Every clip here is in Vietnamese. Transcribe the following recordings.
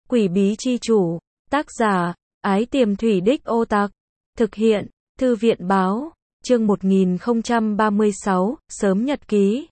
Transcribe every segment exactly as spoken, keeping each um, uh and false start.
Quỷ bí chi chủ, tác giả, Ái Tiềm Thủy Đích Ô Tặc, thực hiện, Thư viện báo, chương một nghìn không trăm ba mươi sáu, sớm nhật ký.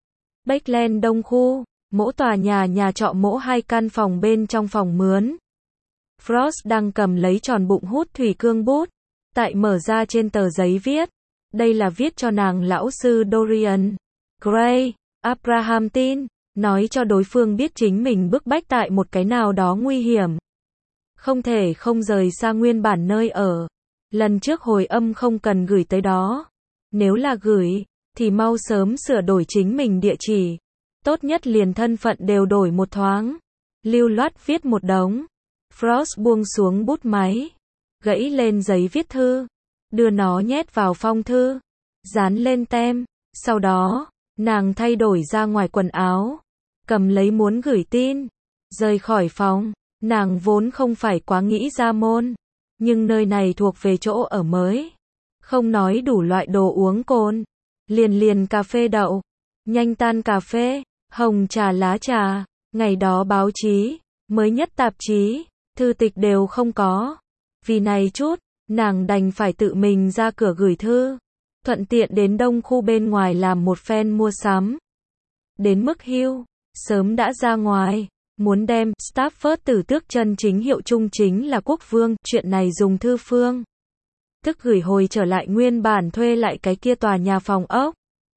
Bách Đông khu, mỗi tòa nhà nhà trọ mỗi hai căn phòng bên trong phòng mướn. Frost đang cầm lấy tròn bụng hút thủy cương bút, tại mở ra trên tờ giấy viết. Đây là viết cho nàng lão sư Dorian Gray. Abraham tin, nói cho đối phương biết chính mình bức bách tại một cái nào đó nguy hiểm. Không thể không rời xa nguyên bản nơi ở. Lần trước hồi âm không cần gửi tới đó. Nếu là gửi, thì mau sớm sửa đổi chính mình địa chỉ. Tốt nhất liền thân phận đều đổi một thoáng. Lưu loát viết một đống. Frost buông xuống bút máy. Gãy lên giấy viết thư. Đưa nó nhét vào phong thư. Dán lên tem. Sau đó, nàng thay đổi ra ngoài quần áo. Cầm lấy muốn gửi tin. Rời khỏi phòng. Nàng vốn không phải quá nghĩ ra môn. Nhưng nơi này thuộc về chỗ ở mới. Không nói đủ loại đồ uống cồn. Liền liền cà phê đậu. Nhanh tan cà phê. Hồng trà lá trà. Ngày đó báo chí. Mới nhất tạp chí. Thư tịch đều không có. Vì này chút. Nàng đành phải tự mình ra cửa gửi thư. Thuận tiện đến đông khu bên ngoài làm một phen mua sắm. Đến mức hưu. Sớm đã ra ngoài. Muốn đem Stafford tử tước chân chính hiệu chung chính là quốc vương. Chuyện này dùng thư phương thức gửi hồi trở lại nguyên bản thuê lại cái kia tòa nhà phòng ốc.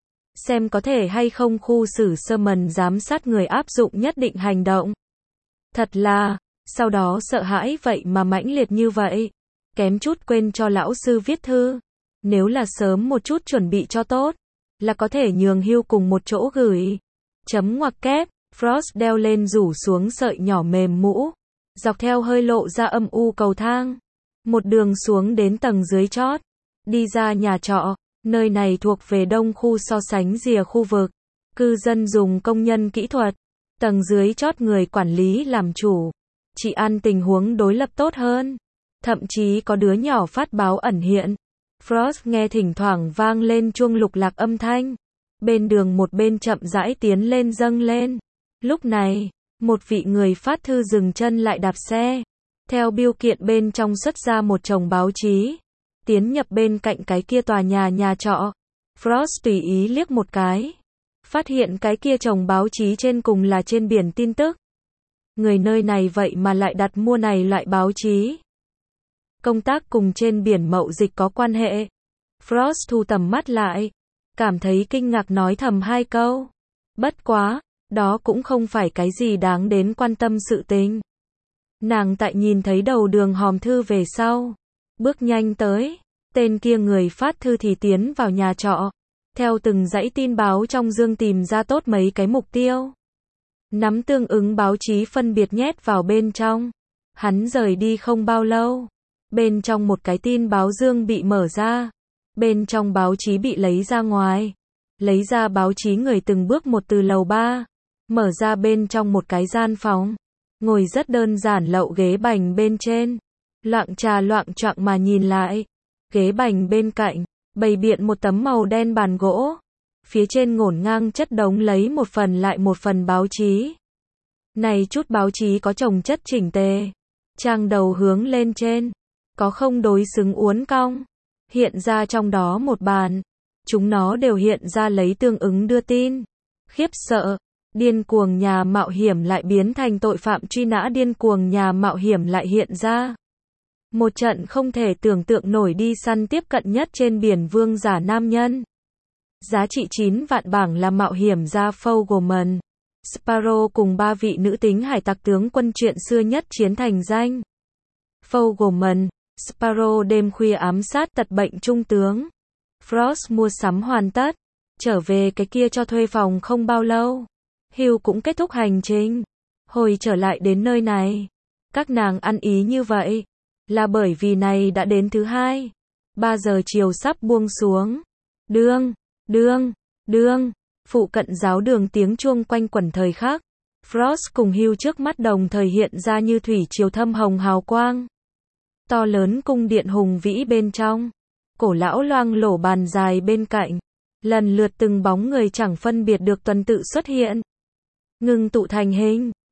Xem có thể hay không khu xử sơ mần giám sát người áp dụng nhất định hành động. Thật là, sau đó sợ hãi vậy mà mãnh liệt như vậy. Kém chút quên cho lão sư viết thư. Nếu là sớm một chút chuẩn bị cho tốt, là có thể nhường hưu cùng một chỗ gửi. Chấm ngoặc kép, Frost đeo lên rủ xuống sợi nhỏ mềm mũ. Dọc theo hơi lộ ra âm u cầu thang. Một đường xuống đến tầng dưới chót. Đi ra nhà trọ, nơi này thuộc về đông khu so sánh rìa khu vực. Cư dân dùng công nhân kỹ thuật. Tầng dưới chót người quản lý làm chủ. Chị ăn tình huống đối lập tốt hơn. Thậm chí có đứa nhỏ phát báo ẩn hiện. Frost nghe thỉnh thoảng vang lên chuông lục lạc âm thanh. Bên đường một bên chậm rãi tiến lên dâng lên. Lúc này, một vị người phát thư dừng chân lại đạp xe. Theo bưu kiện bên trong xuất ra một chồng báo chí. Tiến nhập bên cạnh cái kia tòa nhà nhà trọ. Frost tùy ý liếc một cái. Phát hiện cái kia chồng báo chí trên cùng là trên biển tin tức. Người nơi này vậy mà lại đặt mua này loại báo chí. Công tác cùng trên biển mậu dịch có quan hệ. Frost thu tầm mắt lại. Cảm thấy kinh ngạc nói thầm hai câu. Bất quá, đó cũng không phải cái gì đáng đến quan tâm sự tình. Nàng tại nhìn thấy đầu đường hòm thư về sau. Bước nhanh tới. Tên kia người phát thư thì tiến vào nhà trọ. Theo từng dãy tin báo trong dương tìm ra tốt mấy cái mục tiêu. Nắm tương ứng báo chí phân biệt nhét vào bên trong. Hắn rời đi không bao lâu. Bên trong một cái tin báo dương bị mở ra. Bên trong báo chí bị lấy ra ngoài. Lấy ra báo chí người từng bước một từ lầu ba. Mở ra bên trong một cái gian phòng. Ngồi rất đơn giản lậu ghế bành bên trên. Loạng trà loạng choạng mà nhìn lại. Ghế bành bên cạnh. Bày biện một tấm màu đen bàn gỗ. Phía trên ngổn ngang chất đống lấy một phần lại một phần báo chí. Này chút báo chí có chồng chất chỉnh tề. Trang đầu hướng lên trên. Có không đối xứng uốn cong. Hiện ra trong đó một bàn. Chúng nó đều hiện ra lấy tương ứng đưa tin. Khiếp sợ. Điên cuồng nhà mạo hiểm lại biến thành tội phạm truy nã. Điên cuồng nhà mạo hiểm lại hiện ra. Một trận không thể tưởng tượng nổi đi săn tiếp cận nhất trên biển vương giả nam nhân. Giá trị chín vạn bảng là mạo hiểm gia Fogelman. Sparrow cùng ba vị nữ tính hải tặc tướng quân chuyện xưa nhất chiến thành danh. Fogelman, Sparrow đêm khuya ám sát tật bệnh trung tướng. Frost mua sắm hoàn tất. Trở về cái kia cho thuê phòng không bao lâu. Hugh cũng kết thúc hành trình. Hồi trở lại đến nơi này. Các nàng ăn ý như vậy. Là bởi vì này đã đến thứ hai. ba giờ chiều sắp buông xuống. Đương, đương, đương. Phụ cận giáo đường tiếng chuông quanh quẩn thời khắc. Frost cùng Hugh trước mắt đồng thời hiện ra như thủy triều thâm hồng hào quang. To lớn cung điện hùng vĩ bên trong. Cổ lão loang lổ bàn dài bên cạnh. Lần lượt từng bóng người chẳng phân biệt được tuần tự xuất hiện. Ngưng tụ thành hình.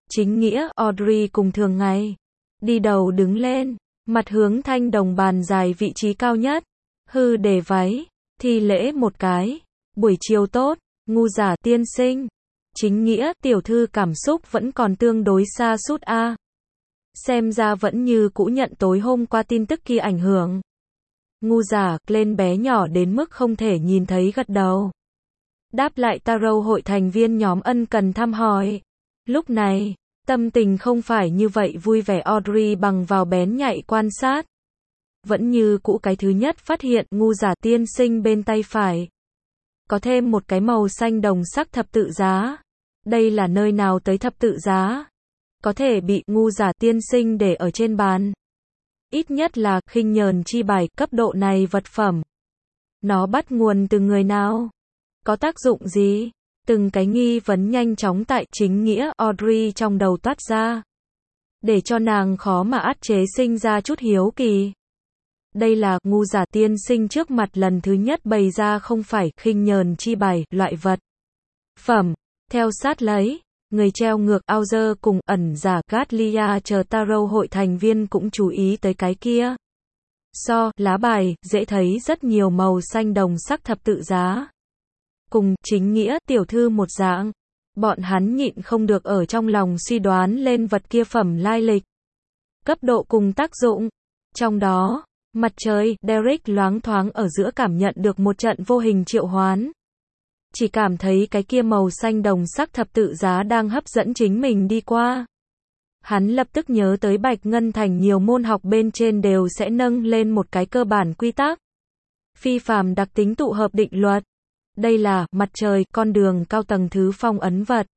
Chính nghĩa Audrey cùng thường ngày. Đi đầu đứng lên, mặt hướng thanh đồng bàn dài vị trí cao nhất. Hư để váy, thi lễ một cái. Buổi chiều tốt, ngu giả tiên sinh. Chính nghĩa tiểu thư cảm xúc vẫn còn tương đối xa sút a. Xem ra vẫn như cũ nhận tối hôm qua tin tức kia ảnh hưởng. Ngu giả lên bé nhỏ đến mức không thể nhìn thấy gật đầu. Đáp lại Tarot hội thành viên nhóm ân cần thăm hỏi. Lúc này, tâm tình không phải như vậy vui vẻ Audrey bằng vào bén nhạy quan sát. Vẫn như cũ cái thứ nhất phát hiện ngu giả tiên sinh bên tay phải. Có thêm một cái màu xanh đồng sắc thập tự giá. Đây là nơi nào tới thập tự giá? Có thể bị ngu giả tiên sinh để ở trên bàn. Ít nhất là khinh nhờn chi bài cấp độ này vật phẩm. Nó bắt nguồn từ người nào? Có tác dụng gì? Từng cái nghi vấn nhanh chóng tại chính nghĩa Audrey trong đầu toát ra. Để cho nàng khó mà át chế sinh ra chút hiếu kỳ. Đây là ngu giả tiên sinh trước mặt lần thứ nhất bày ra không phải khinh nhờn chi bài loại vật phẩm. Theo sát lấy, người treo ngược Auger cùng ẩn giả Gatlia chờ Tarot hội thành viên cũng chú ý tới cái kia. So, lá bài, dễ thấy rất nhiều màu xanh đồng sắc thập tự giá. Cùng, chính nghĩa tiểu thư một dạng. Bọn hắn nhịn không được ở trong lòng suy đoán lên vật kia phẩm lai lịch. Cấp độ cùng tác dụng. Trong đó, mặt trời, Derek loáng thoáng ở giữa cảm nhận được một trận vô hình triệu hoán. Chỉ cảm thấy cái kia màu xanh đồng sắc thập tự giá đang hấp dẫn chính mình đi qua. Hắn lập tức nhớ tới Bạch Ngân Thành nhiều môn học bên trên đều sẽ nâng lên một cái cơ bản quy tắc. Phi phàm đặc tính tụ hợp định luật. Đây là mặt trời, con đường cao tầng thứ phong ấn vật.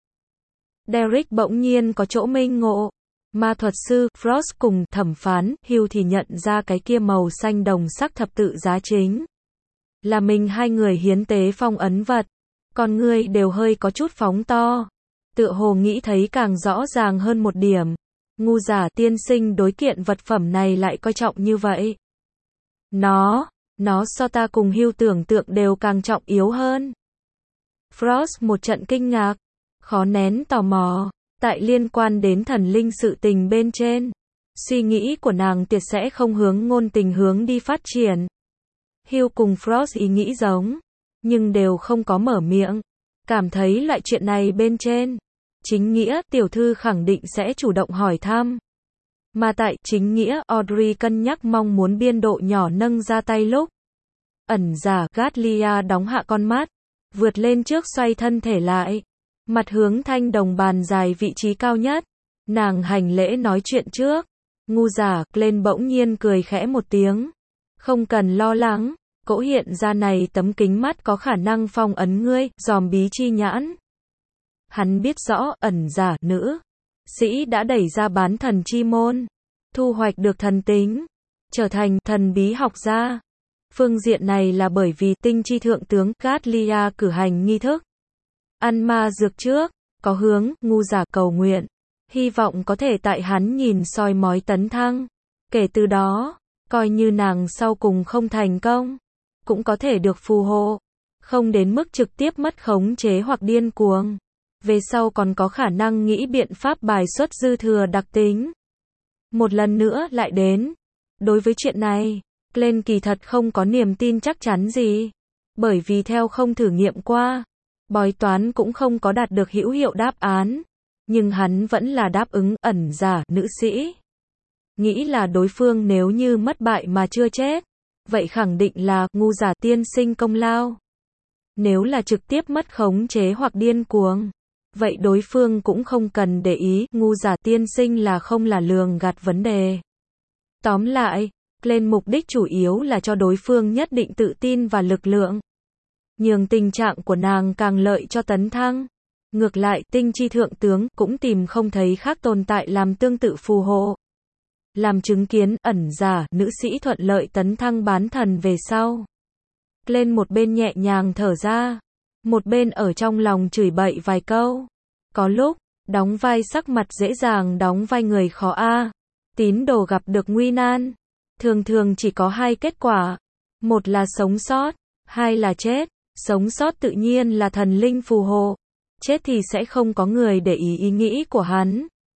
Derek bỗng nhiên có chỗ minh ngộ. Ma thuật sư Frost cùng thẩm phán Hugh thì nhận ra cái kia màu xanh đồng sắc thập tự giá chính là mình hai người hiến tế phong ấn vật. Con người đều hơi có chút phóng to. Tựa hồ nghĩ thấy càng rõ ràng hơn một điểm. Ngu giả tiên sinh đối kiện vật phẩm này lại coi trọng như vậy. Nó, nó so ta cùng Hugh tưởng tượng đều càng trọng yếu hơn. Frost một trận kinh ngạc, khó nén tò mò, tại liên quan đến thần linh sự tình bên trên. Suy nghĩ của nàng tuyệt sẽ không hướng ngôn tình hướng đi phát triển. Hugh cùng Frost ý nghĩ giống, nhưng đều không có mở miệng. Cảm thấy loại chuyện này bên trên, chính nghĩa tiểu thư khẳng định sẽ chủ động hỏi thăm. Mà tại chính nghĩa Audrey cân nhắc mong muốn biên độ nhỏ nâng ra tay lúc. Ẩn giả Gatlia đóng hạ con mắt, vượt lên trước xoay thân thể lại. Mặt hướng thanh đồng bàn dài vị trí cao nhất. Nàng hành lễ nói chuyện trước. Ngu giả lên bỗng nhiên cười khẽ một tiếng. Không cần lo lắng. Cỗ hiện ra này tấm kính mắt có khả năng phong ấn ngươi, dòm bí chi nhãn. Hắn biết rõ, ẩn giả, nữ sĩ đã đẩy ra bán thần chi môn. Thu hoạch được thần tính. Trở thành thần bí học gia. Phương diện này là bởi vì tinh chi thượng tướng Gatlia cử hành nghi thức. Ăn ma dược trước, có hướng, ngu giả cầu nguyện. Hy vọng có thể tại hắn nhìn soi mói tấn thăng. Kể từ đó, coi như nàng sau cùng không thành công. Cũng có thể được phù hộ, không đến mức trực tiếp mất khống chế hoặc điên cuồng. Về sau còn có khả năng nghĩ biện pháp bài xuất dư thừa đặc tính. Một lần nữa lại đến. Đối với chuyện này, Glenn kỳ thật không có niềm tin chắc chắn gì. Bởi vì theo không thử nghiệm qua, bói toán cũng không có đạt được hữu hiệu đáp án. Nhưng hắn vẫn là đáp ứng ẩn giả nữ sĩ. Nghĩ là đối phương nếu như mất bại mà chưa chết. Vậy khẳng định là ngu giả tiên sinh công lao. Nếu là trực tiếp mất khống chế hoặc điên cuồng, vậy đối phương cũng không cần để ý, ngu giả tiên sinh là không là lường gạt vấn đề. Tóm lại, lên mục đích chủ yếu là cho đối phương nhất định tự tin và lực lượng. Nhường tình trạng của nàng càng lợi cho tấn thăng. Ngược lại, tinh chi thượng tướng cũng tìm không thấy khác tồn tại làm tương tự phù hộ. Làm chứng kiến ẩn giả nữ sĩ thuận lợi tấn thăng bán thần về sau. Lên một bên nhẹ nhàng thở ra, một bên ở trong lòng chửi bậy vài câu. Có lúc, đóng vai sắc mặt dễ dàng đóng vai người khó a. Tín đồ gặp được nguy nan, thường thường chỉ có hai kết quả. Một là sống sót, hai là chết. Sống sót tự nhiên là thần linh phù hộ. Chết thì sẽ không có người để ý ý nghĩ của hắn.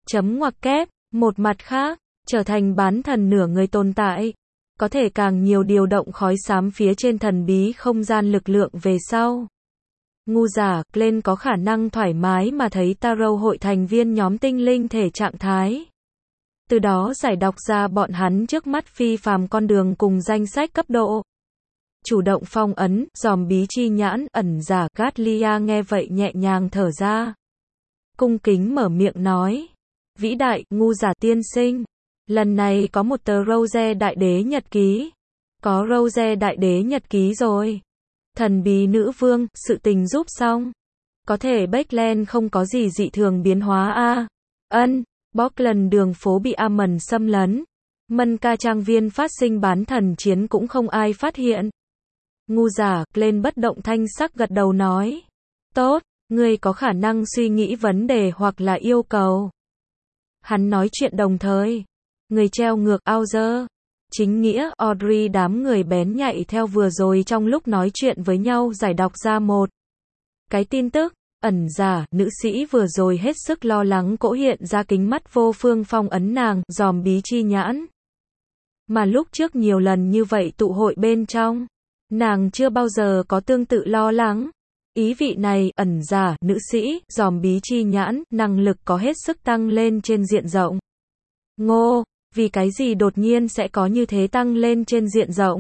Chấm ngoặc kép, một mặt khác, trở thành bán thần nửa người tồn tại. Có thể càng nhiều điều động khói xám phía trên thần bí không gian lực lượng về sau. Ngu giả, Glenn có khả năng thoải mái mà thấy Tarot hội thành viên nhóm tinh linh thể trạng thái. Từ đó giải đọc ra bọn hắn trước mắt phi phàm con đường cùng danh sách cấp độ. Chủ động phong ấn, dòm bí chi nhãn, ẩn giả, Gatlia nghe vậy nhẹ nhàng thở ra. Cung kính mở miệng nói. Vĩ đại, ngu giả tiên sinh. Lần này có một tờ Rose Đại Đế Nhật Ký. Có Rose Đại Đế Nhật Ký rồi. Thần bí nữ vương, sự tình giúp xong. Có thể Backland không có gì dị thường biến hóa a à? Ân, Bockland đường phố bị Amon xâm lấn. Mân ca trang viên phát sinh bán thần chiến cũng không ai phát hiện. Ngu giả, lên bất động thanh sắc gật đầu nói. Tốt, ngươi có khả năng suy nghĩ vấn đề hoặc là yêu cầu. Hắn nói chuyện đồng thời. Người treo ngược Auger. Chính nghĩa, Audrey đám người bén nhạy theo vừa rồi trong lúc nói chuyện với nhau giải đọc ra một cái tin tức. Ẩn giả, nữ sĩ vừa rồi hết sức lo lắng cỗ hiện ra kính mắt vô phương phong ấn nàng, dòm bí chi nhãn. Mà lúc trước nhiều lần như vậy tụ hội bên trong, nàng chưa bao giờ có tương tự lo lắng. Ý vị này, ẩn giả, nữ sĩ, dòm bí chi nhãn, năng lực có hết sức tăng lên trên diện rộng. Ngô, vì cái gì đột nhiên sẽ có như thế tăng lên trên diện rộng?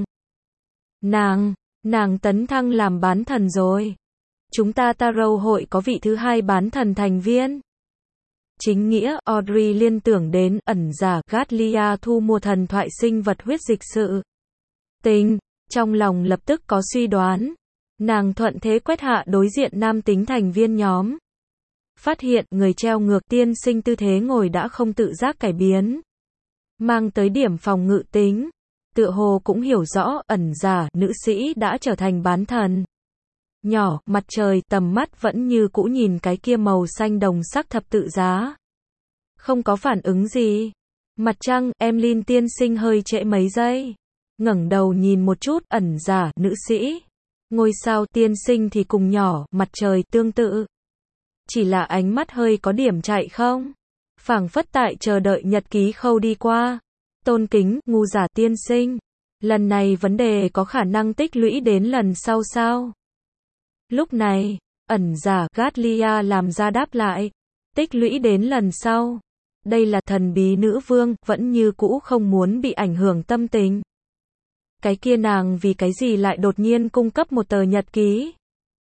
Nàng, nàng tấn thăng làm bán thần rồi. Chúng ta Tarot hội có vị thứ hai bán thần thành viên. Chính nghĩa, Audrey liên tưởng đến, ẩn giả, Gatlia thu mua thần thoại sinh vật huyết dịch sự tình, trong lòng lập tức có suy đoán. Nàng thuận thế quét hạ đối diện nam tính thành viên nhóm. Phát hiện, người treo ngược tiên sinh tư thế ngồi đã không tự giác cải biến. Mang tới điểm phòng ngự tính. Tựa hồ cũng hiểu rõ, ẩn giả, nữ sĩ đã trở thành bán thần. Nhỏ, mặt trời, tầm mắt vẫn như cũ nhìn cái kia màu xanh đồng sắc thập tự giá. Không có phản ứng gì. Mặt trăng, Emlyn tiên sinh hơi trễ mấy giây. Ngẩng đầu nhìn một chút, ẩn giả, nữ sĩ. Ngôi sao tiên sinh thì cùng nhỏ, mặt trời tương tự. Chỉ là ánh mắt hơi có điểm chạy không? Phảng phất tại chờ đợi nhật ký khâu đi qua. Tôn kính, ngu giả tiên sinh. Lần này vấn đề có khả năng tích lũy đến lần sau sao? Lúc này, ẩn giả, Gatlia làm ra đáp lại. Tích lũy đến lần sau. Đây là thần bí nữ vương, vẫn như cũ không muốn bị ảnh hưởng tâm tình. Cái kia nàng vì cái gì lại đột nhiên cung cấp một tờ nhật ký?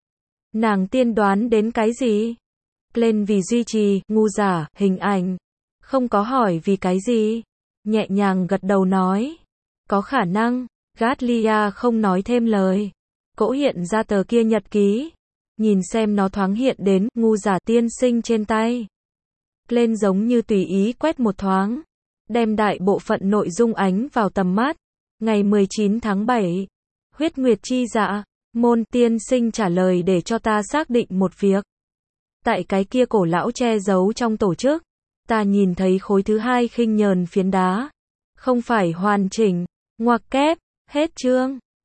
Nàng tiên đoán đến cái gì? Lên vì duy trì, ngu giả, hình ảnh. Không có hỏi vì cái gì? Nhẹ nhàng gật đầu nói. Có khả năng. Gatlia không nói thêm lời. Cỗ hiện ra tờ kia nhật ký. Nhìn xem nó thoáng hiện đến, ngu giả tiên sinh trên tay. Lên giống như tùy ý quét một thoáng. Đem đại bộ phận nội dung ánh vào tầm mắt. Ngày mười chín tháng bảy. Huyết Nguyệt chi dạ. Môn tiên sinh trả lời để cho ta xác định một việc. Tại cái kia cổ lão che giấu trong tổ chức. Ta nhìn thấy khối thứ hai khinh nhờn phiến đá. Không phải hoàn chỉnh. Ngoặc kép. Hết chương.